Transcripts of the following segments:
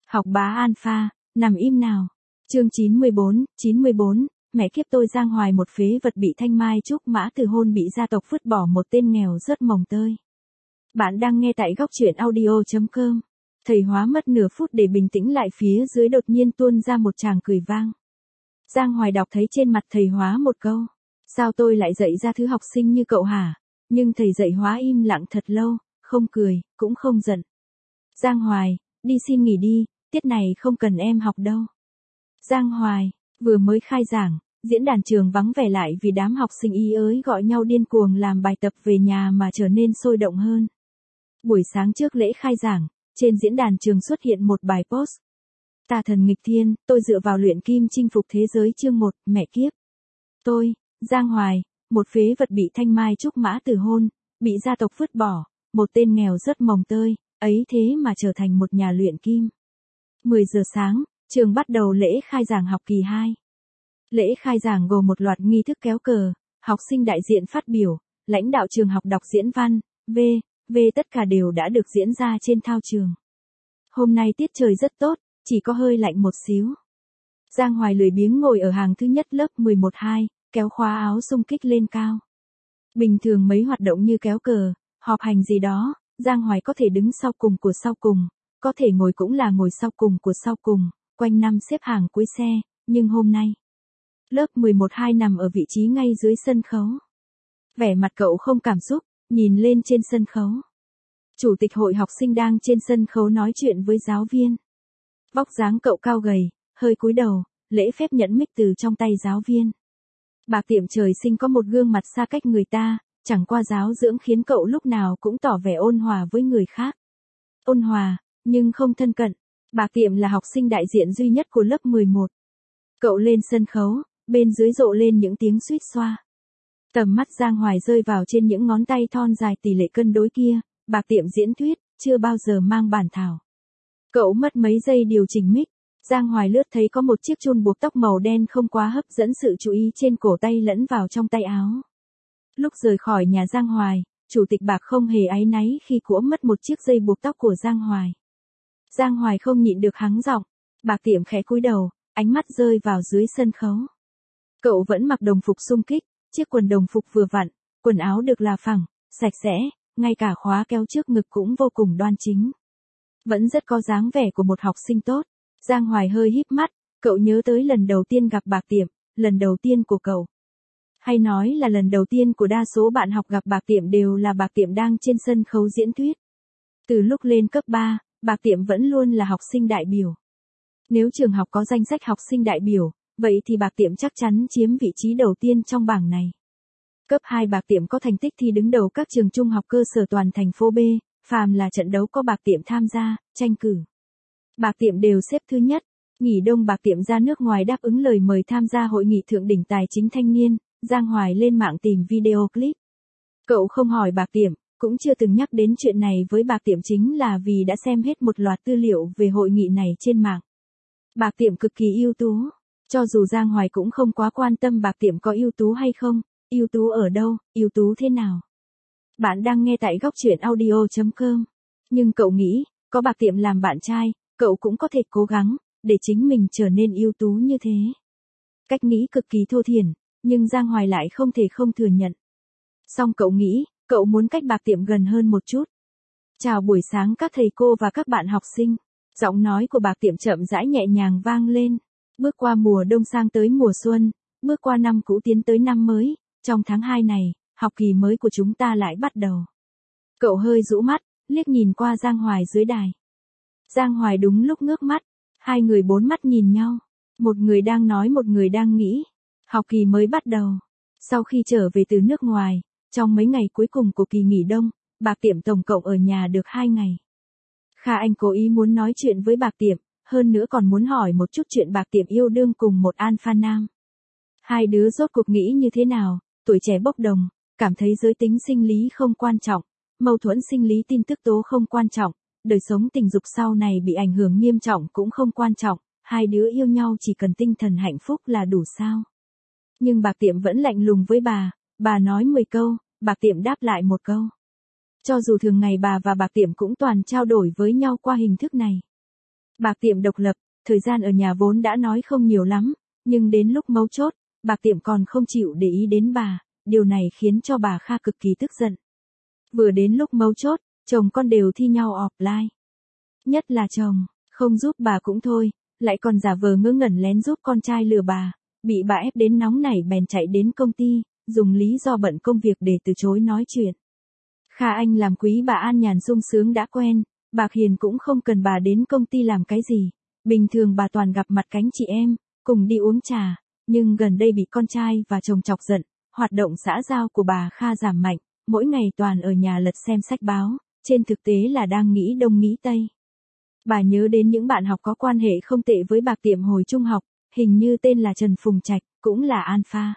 Học bá alpha, nằm im nào. Chương 94, mẹ kiếp tôi Giang Hoài một phế vật bị Thanh Mai Trúc Mã từ hôn bị gia tộc vứt bỏ một tên nghèo rớt mồng tơi. Bạn đang nghe tại góc truyện audio.com. Thầy Hóa mất nửa phút để bình tĩnh lại, phía dưới đột nhiên tuôn ra một tràng cười vang. Giang Hoài đọc thấy trên mặt thầy Hóa một câu. Sao tôi lại dạy ra thứ học sinh như cậu hả? Nhưng thầy dạy Hóa im lặng thật lâu, không cười, cũng không giận. Giang Hoài, đi xin nghỉ đi, tiết này không cần em học đâu. Giang Hoài, vừa mới khai giảng, diễn đàn trường vắng vẻ lại vì đám học sinh ý ới gọi nhau điên cuồng làm bài tập về nhà mà trở nên sôi động hơn. Buổi sáng trước lễ khai giảng, trên diễn đàn trường xuất hiện một bài post. Tà thần nghịch thiên, tôi dựa vào luyện kim chinh phục thế giới chương 1, mẹ kiếp. Tôi, Giang Hoài, một phế vật bị Thanh Mai Trúc Mã từ hôn, bị gia tộc vứt bỏ, một tên nghèo rớt mồng tơi, ấy thế mà trở thành một nhà luyện kim. 10 giờ sáng, trường bắt đầu lễ khai giảng học kỳ 2. Lễ khai giảng gồm một loạt nghi thức kéo cờ, học sinh đại diện phát biểu, lãnh đạo trường học đọc diễn văn, tất cả đều đã được diễn ra trên thao trường. Hôm nay tiết trời rất tốt, chỉ có hơi lạnh một xíu. Giang Hoài lười biếng ngồi ở hàng thứ nhất lớp 11-2, kéo khóa áo xung kích lên cao. Bình thường mấy hoạt động như kéo cờ, họp hành gì đó, Giang Hoài có thể đứng sau cùng của sau cùng, có thể ngồi cũng là ngồi sau cùng của sau cùng, quanh năm xếp hàng cuối xe, nhưng hôm nay, lớp 11-2 nằm ở vị trí ngay dưới sân khấu. Vẻ mặt cậu không cảm xúc, nhìn lên trên sân khấu. Chủ tịch hội học sinh đang trên sân khấu nói chuyện với giáo viên. Vóc dáng cậu cao gầy, hơi cúi đầu, lễ phép nhận mic từ trong tay giáo viên. Bà Tiệm trời sinh có một gương mặt xa cách người ta, chẳng qua giáo dưỡng khiến cậu lúc nào cũng tỏ vẻ ôn hòa với người khác. Ôn hòa, nhưng không thân cận. Bà Tiệm là học sinh đại diện duy nhất của lớp 11. Cậu lên sân khấu, bên dưới rộ lên những tiếng suýt xoa. Tầm mắt Giang Hoài rơi vào trên những ngón tay thon dài tỷ lệ cân đối kia, bà Tiệm diễn thuyết, chưa bao giờ mang bản thảo. Cậu mất mấy giây điều chỉnh mic, Giang Hoài lướt thấy có một chiếc chun buộc tóc màu đen không quá hấp dẫn sự chú ý trên cổ tay lẫn vào trong tay áo. Lúc rời khỏi nhà Giang Hoài, chủ tịch Bạc không hề áy náy khi của mất một chiếc dây buộc tóc của Giang Hoài. Giang Hoài không nhịn được hắng giọng, Bạc Tiệm khẽ cúi đầu, ánh mắt rơi vào dưới sân khấu. Cậu vẫn mặc đồng phục xung kích, chiếc quần đồng phục vừa vặn, quần áo được là phẳng, sạch sẽ, ngay cả khóa kéo trước ngực cũng vô cùng đoan chính. Vẫn rất có dáng vẻ của một học sinh tốt. Giang Hoài hơi híp mắt, cậu nhớ tới lần đầu tiên gặp Bạc Tiệm, lần đầu tiên của cậu. Hay nói là lần đầu tiên của đa số bạn học gặp Bạc Tiệm đều là Bạc Tiệm đang trên sân khấu diễn thuyết. Từ lúc lên cấp 3, Bạc Tiệm vẫn luôn là học sinh đại biểu. Nếu trường học có danh sách học sinh đại biểu, vậy thì Bạc Tiệm chắc chắn chiếm vị trí đầu tiên trong bảng này. Cấp 2 Bạc Tiệm có thành tích thi đứng đầu các trường trung học cơ sở toàn thành phố B, phàm là trận đấu có Bạc Tiệm tham gia, tranh cử. Bạc Tiệm đều xếp thứ nhất. Nghỉ đông Bạc Tiệm ra nước ngoài đáp ứng lời mời tham gia hội nghị thượng đỉnh tài chính thanh niên, Giang Hoài lên mạng tìm video clip. Cậu không hỏi Bạc Tiệm, cũng chưa từng nhắc đến chuyện này với Bạc Tiệm chính là vì đã xem hết một loạt tư liệu về hội nghị này trên mạng. Bạc Tiệm cực kỳ ưu tú, cho dù Giang Hoài cũng không quá quan tâm Bạc Tiệm có ưu tú hay không, ưu tú ở đâu, ưu tú thế nào. Bạn đang nghe tại góc truyện audio.com. Nhưng cậu nghĩ, có Bạc Tiệm làm bạn trai, cậu cũng có thể cố gắng, để chính mình trở nên ưu tú như thế. Cách nghĩ cực kỳ thô thiển, nhưng Giang Hoài lại không thể không thừa nhận. Xong cậu nghĩ, cậu muốn cách Bạc Tiệm gần hơn một chút. Chào buổi sáng các thầy cô và các bạn học sinh. Giọng nói của Bạc Tiệm chậm rãi nhẹ nhàng vang lên. Bước qua mùa đông sang tới mùa xuân, bước qua năm cũ tiến tới năm mới, trong tháng 2 này, học kỳ mới của chúng ta lại bắt đầu. Cậu hơi rũ mắt, liếc nhìn qua Giang Hoài dưới đài. Giang Hoài đúng lúc ngước mắt, hai người bốn mắt nhìn nhau. Một người đang nói, một người đang nghĩ. Học kỳ mới bắt đầu. Sau khi trở về từ nước ngoài, trong mấy ngày cuối cùng của kỳ nghỉ đông, Bạc Tiệm tổng cộng ở nhà được 2 ngày. Kha Anh cố ý muốn nói chuyện với Bạc Tiệm, hơn nữa còn muốn hỏi một chút chuyện Bạc Tiệm yêu đương cùng một alpha nam. Hai đứa rốt cuộc nghĩ như thế nào, tuổi trẻ bốc đồng, cảm thấy giới tính sinh lý không quan trọng, mâu thuẫn sinh lý tin tức tố không quan trọng, đời sống tình dục sau này bị ảnh hưởng nghiêm trọng cũng không quan trọng, hai đứa yêu nhau chỉ cần tinh thần hạnh phúc là đủ sao. Nhưng Bạc Tiệm vẫn lạnh lùng với bà nói 10 câu, Bạc Tiệm đáp lại một câu. Cho dù thường ngày bà và Bạc Tiệm cũng toàn trao đổi với nhau qua hình thức này. Bạc Tiệm độc lập, thời gian ở nhà vốn đã nói không nhiều lắm, nhưng đến lúc mấu chốt, Bạc Tiệm còn không chịu để ý đến bà, điều này khiến cho bà Kha cực kỳ tức giận. Vừa đến lúc mấu chốt, chồng con đều thi nhau offline. Nhất là chồng, không giúp bà cũng thôi, lại còn giả vờ ngớ ngẩn lén giúp con trai lừa bà, bị bà ép đến nóng nảy bèn chạy đến công ty, dùng lý do bận công việc để từ chối nói chuyện. Kha Anh làm quý bà an nhàn sung sướng đã quen, Bạc Hiền cũng không cần bà đến công ty làm cái gì, bình thường bà toàn gặp mặt cánh chị em, cùng đi uống trà, nhưng gần đây bị con trai và chồng chọc giận, hoạt động xã giao của bà Kha giảm mạnh, mỗi ngày toàn ở nhà lật xem sách báo, trên thực tế là đang nghĩ đông nghĩ tây. Bà nhớ đến những bạn học có quan hệ không tệ với Bạc Tiệm hồi trung học, hình như tên là Trần Phùng Trạch, cũng là alpha.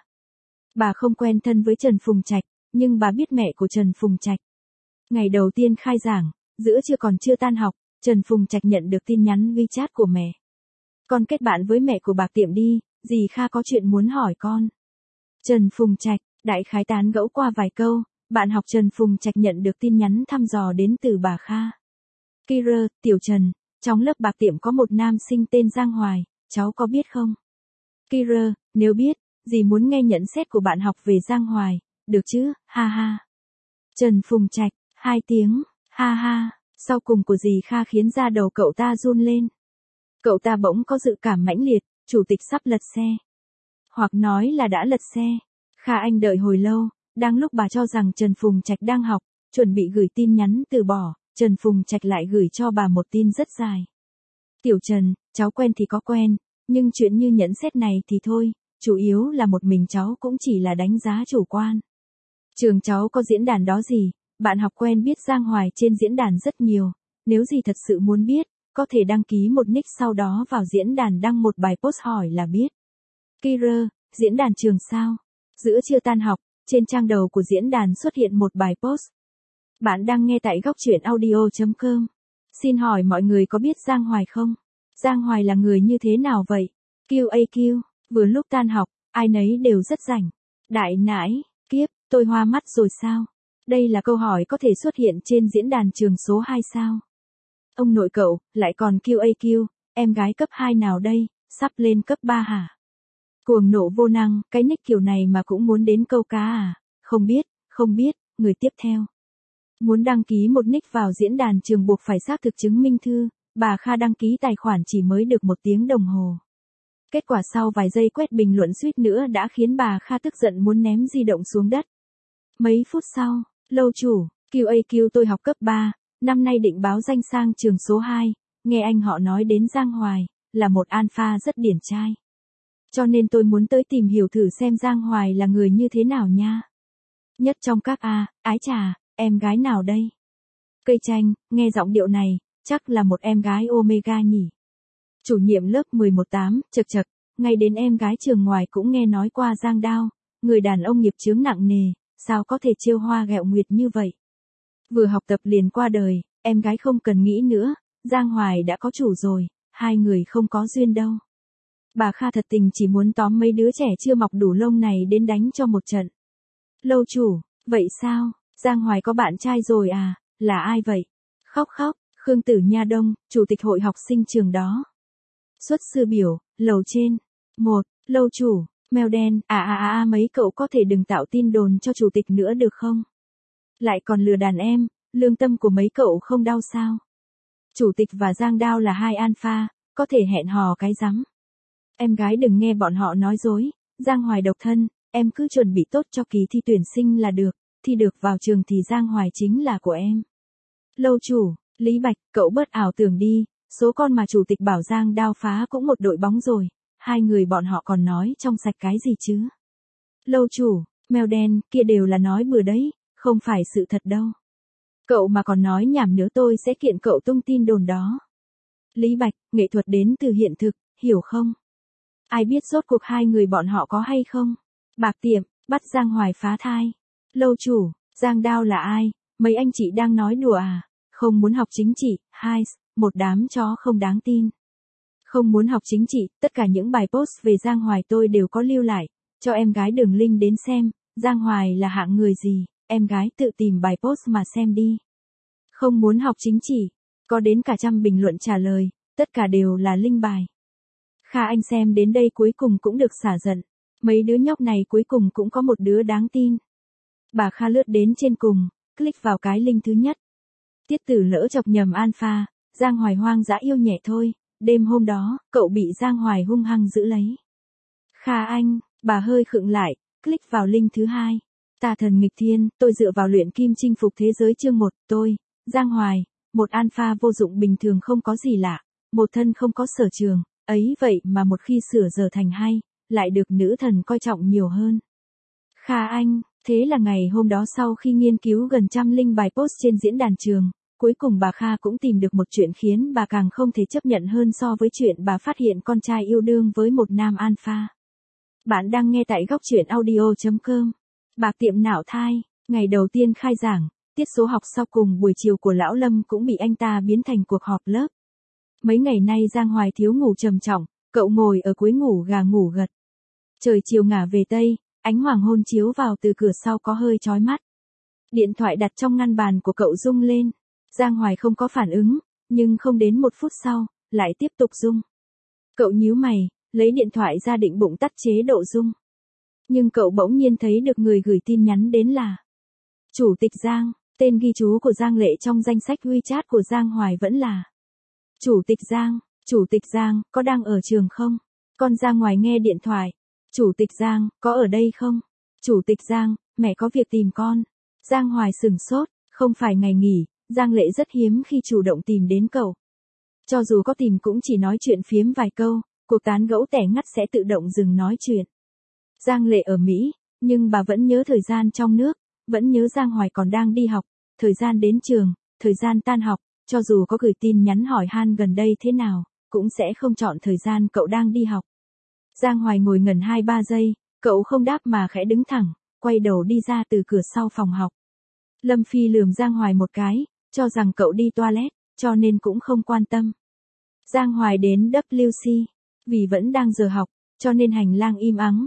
Bà không quen thân với Trần Phùng Trạch, nhưng bà biết mẹ của Trần Phùng Trạch. Ngày đầu tiên khai giảng, giữa trưa còn chưa tan học, Trần Phùng Trạch nhận được tin nhắn WeChat của mẹ. Con kết bạn với mẹ của Bạc Tiệm đi, dì Kha có chuyện muốn hỏi con. Trần Phùng Trạch, đại khái tán gẫu qua vài câu, bạn học Trần Phùng Trạch nhận được tin nhắn thăm dò đến từ bà Kha. Kira, Tiểu Trần, trong lớp Bạc Tiệm có một nam sinh tên Giang Hoài, cháu có biết không? Kira, nếu biết, dì muốn nghe nhận xét của bạn học về Giang Hoài, được chứ, ha ha. Trần Phùng Trạch, 2 tiếng, ha ha, sau cùng của dì Kha khiến da đầu cậu ta run lên. Cậu ta bỗng có dự cảm mãnh liệt, chủ tịch sắp lật xe. Hoặc nói là đã lật xe. Kha Anh đợi hồi lâu, đang lúc bà cho rằng Trần Phùng Trạch đang học, chuẩn bị gửi tin nhắn từ bỏ, Trần Phùng Trạch lại gửi cho bà một tin rất dài. Tiểu Trần, cháu quen thì có quen, nhưng chuyện như nhận xét này thì thôi, chủ yếu là một mình cháu cũng chỉ là đánh giá chủ quan. Trường cháu có diễn đàn đó gì, bạn học quen biết Giang Hoài trên diễn đàn rất nhiều, nếu gì thật sự muốn biết, có thể đăng ký một nick sau đó vào diễn đàn đăng một bài post hỏi là biết. Kira, diễn đàn trường sao? Giữa trưa tan học, trên trang đầu của diễn đàn xuất hiện một bài post. Bạn đang nghe tại góc truyện audio.com. Xin hỏi mọi người có biết Giang Hoài không? Giang Hoài là người như thế nào vậy? QAQ, vừa lúc tan học, ai nấy đều rất rảnh. Đại nãi, kiếp, tôi hoa mắt rồi sao? Đây là câu hỏi có thể xuất hiện trên diễn đàn trường số 2 sao? Ông nội cậu, lại còn QAQ, em gái cấp 2 nào đây, sắp lên cấp 3 hả? Cuồng nộ vô năng, cái nick kiểu này mà cũng muốn đến câu cá à? Không biết, người tiếp theo. Muốn đăng ký một nick vào diễn đàn trường buộc phải xác thực chứng minh thư, bà Kha đăng ký tài khoản chỉ mới được 1 tiếng đồng hồ. Kết quả sau vài giây quét bình luận suýt nữa đã khiến bà Kha tức giận muốn ném di động xuống đất. Mấy phút sau, lâu chủ, QAQ tôi học cấp 3, năm nay định báo danh sang trường số 2, nghe anh họ nói đến Giang Hoài, là một alpha rất điển trai. Cho nên tôi muốn tới tìm hiểu thử xem Giang Hoài là người như thế nào nha. Nhất trong các ái chà, em gái nào đây? Cây chanh, nghe giọng điệu này, chắc là một em gái Omega nhỉ. Chủ nhiệm lớp 11-8, chật chật, ngay đến em gái trường ngoài cũng nghe nói qua Giang Đao, người đàn ông nghiệp chướng nặng nề, sao có thể trêu hoa ghẹo nguyệt như vậy. Vừa học tập liền qua đời, em gái không cần nghĩ nữa, Giang Hoài đã có chủ rồi, hai người không có duyên đâu. Bà Kha thật tình chỉ muốn tóm mấy đứa trẻ chưa mọc đủ lông này đến đánh cho một trận. Lâu chủ, vậy sao, Giang Hoài có bạn trai rồi à, là ai vậy? Khóc, Khương Tử Nha Đông, chủ tịch hội học sinh trường đó. Xuất sư biểu, lầu trên. 1. Lâu chủ, mèo đen, mấy cậu có thể đừng tạo tin đồn cho chủ tịch nữa được không? Lại còn lừa đàn em, lương tâm của mấy cậu không đau sao? Chủ tịch và Giang Đao là hai alpha, có thể hẹn hò cái rắm. Em gái đừng nghe bọn họ nói dối, Giang Hoài độc thân, em cứ chuẩn bị tốt cho kỳ thi tuyển sinh là được, thi được vào trường thì Giang Hoài chính là của em. Lâu chủ, Lý Bạch, cậu bớt ảo tưởng đi, số con mà chủ tịch bảo Giang Đao phá cũng một đội bóng rồi, hai người bọn họ còn nói trong sạch cái gì chứ. Lâu chủ, mèo đen, kia đều là nói bừa đấy, không phải sự thật đâu. Cậu mà còn nói nhảm nữa tôi sẽ kiện cậu tung tin đồn đó. Lý Bạch, nghệ thuật đến từ hiện thực, hiểu không? Ai biết rốt cuộc hai người bọn họ có hay không? Bạc Tiệm, bắt Giang Hoài phá thai. Lâu chủ, Giang Đao là ai? Mấy anh chị đang nói đùa à? Không muốn học chính trị, một đám chó không đáng tin. Không muốn học chính trị, tất cả những bài post về Giang Hoài tôi đều có lưu lại, cho em gái đường link đến xem, Giang Hoài là hạng người gì, em gái tự tìm bài post mà xem đi. Không muốn học chính trị, có đến cả trăm bình luận trả lời, Tất cả đều là linh bài. Kha Anh xem đến đây cuối cùng cũng được xả giận. Mấy đứa nhóc này cuối cùng cũng có một đứa đáng tin. Bà Kha lướt đến trên cùng, click vào cái link thứ nhất. Tiết Tử lỡ chọc nhầm alpha, Giang Hoài hoang dã yêu nhẹ thôi, đêm hôm đó, cậu bị Giang Hoài hung hăng giữ lấy. Kha Anh, bà hơi khựng lại, click vào link thứ hai. Tà thần nghịch thiên, tôi dựa vào luyện kim chinh phục thế giới chương 1, tôi, Giang Hoài, một alpha vô dụng bình thường không có gì lạ, một thân không có sở trường, ấy vậy mà một khi sửa giờ thành hay, lại được nữ thần coi trọng nhiều hơn. Kha Anh, thế là ngày hôm đó sau khi nghiên cứu gần trăm linh bài post trên diễn đàn trường, cuối cùng bà Kha cũng tìm được một chuyện khiến bà càng không thể chấp nhận hơn so với chuyện bà phát hiện con trai yêu đương với một nam alpha. Bạn đang nghe tại góc truyện audio.com. Bạc tiệm não thai, ngày đầu tiên khai giảng, tiết số học sau cùng buổi chiều của Lão Lâm cũng bị anh ta biến thành cuộc họp lớp. Mấy ngày nay Giang Hoài thiếu ngủ trầm trọng, cậu ngồi ở cuối ngủ gà ngủ gật. Trời chiều ngả về Tây, ánh hoàng hôn chiếu vào từ cửa sau có hơi chói mắt. Điện thoại đặt trong ngăn bàn của cậu rung lên. Giang Hoài không có phản ứng, nhưng không đến 1 phút sau, lại tiếp tục rung. Cậu nhíu mày, lấy điện thoại ra định bụng tắt chế độ rung. Nhưng cậu bỗng nhiên thấy được người gửi tin nhắn đến là Chủ tịch Giang, tên ghi chú của Giang Lệ trong danh sách WeChat của Giang Hoài vẫn là Chủ tịch Giang, có đang ở trường không? Con ra ngoài nghe điện thoại. Chủ tịch Giang, có ở đây không? Chủ tịch Giang, mẹ có việc tìm con. Giang Hoài sửng sốt, không phải ngày nghỉ, Giang Lệ rất hiếm khi chủ động tìm đến cậu. Cho dù có tìm cũng chỉ nói chuyện phiếm vài câu, cuộc tán gẫu tẻ ngắt sẽ tự động dừng nói chuyện. Giang Lệ ở Mỹ, nhưng bà vẫn nhớ thời gian trong nước, vẫn nhớ Giang Hoài còn đang đi học, thời gian đến trường, thời gian tan học, cho dù có gửi tin nhắn hỏi han gần đây thế nào, cũng sẽ không chọn thời gian cậu đang đi học. Giang Hoài ngồi ngẩn 2-3 giây, cậu không đáp mà khẽ đứng thẳng, quay đầu đi ra từ cửa sau phòng học. Lâm Phi lườm Giang Hoài một cái, cho rằng cậu đi toilet, cho nên cũng không quan tâm. Giang Hoài đến WC, vì vẫn đang giờ học, cho nên hành lang im ắng,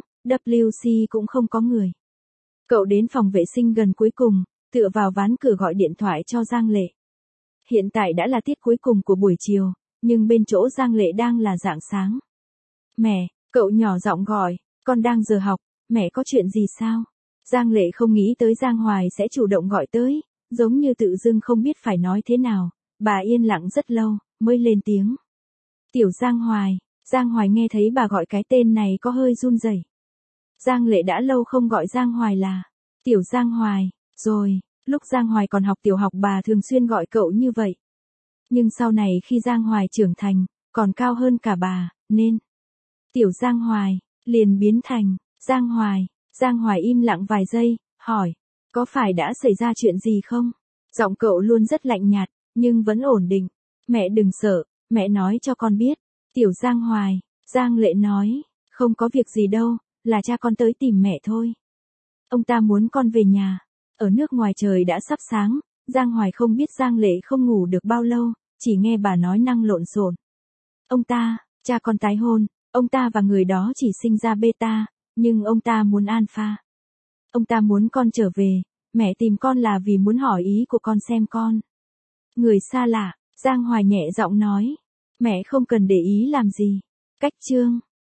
WC cũng không có người. Cậu đến phòng vệ sinh gần cuối cùng, tựa vào ván cửa gọi điện thoại cho Giang Lệ. Hiện tại đã là tiết cuối cùng của buổi chiều, nhưng bên chỗ Giang Lệ đang là rạng sáng. Mẹ, cậu nhỏ giọng gọi, con đang giờ học, mẹ có chuyện gì sao? Giang Lệ không nghĩ tới Giang Hoài sẽ chủ động gọi tới, giống như tự dưng không biết phải nói thế nào, bà yên lặng rất lâu, mới lên tiếng. Tiểu Giang Hoài nghe thấy bà gọi cái tên này có hơi run rẩy. Giang Lệ đã lâu không gọi Giang Hoài là Tiểu Giang Hoài, rồi, lúc Giang Hoài còn học tiểu học bà thường xuyên gọi cậu như vậy. Nhưng sau này khi Giang Hoài trưởng thành, còn cao hơn cả bà, nên Tiểu Giang Hoài, liền biến thành Giang Hoài. Giang Hoài im lặng vài giây, hỏi, có phải đã xảy ra chuyện gì không? Giọng cậu luôn rất lạnh nhạt, nhưng vẫn ổn định. Mẹ đừng sợ, mẹ nói cho con biết. Tiểu Giang Hoài, Giang Lệ nói, không có việc gì đâu, là cha con tới tìm mẹ thôi. Ông ta muốn con về nhà. Ở nước ngoài trời đã sắp sáng, Giang Hoài không biết Giang Lệ không ngủ được bao lâu, chỉ nghe bà nói năng lộn xộn. Ông ta, cha con tái hôn, ông ta và người đó chỉ sinh ra beta, nhưng ông ta muốn alpha. Ông ta muốn con trở về, mẹ tìm con là vì muốn hỏi ý của con xem con. Người xa lạ, Giang Hoài nhẹ giọng nói, mẹ không cần để ý làm gì. Cách chương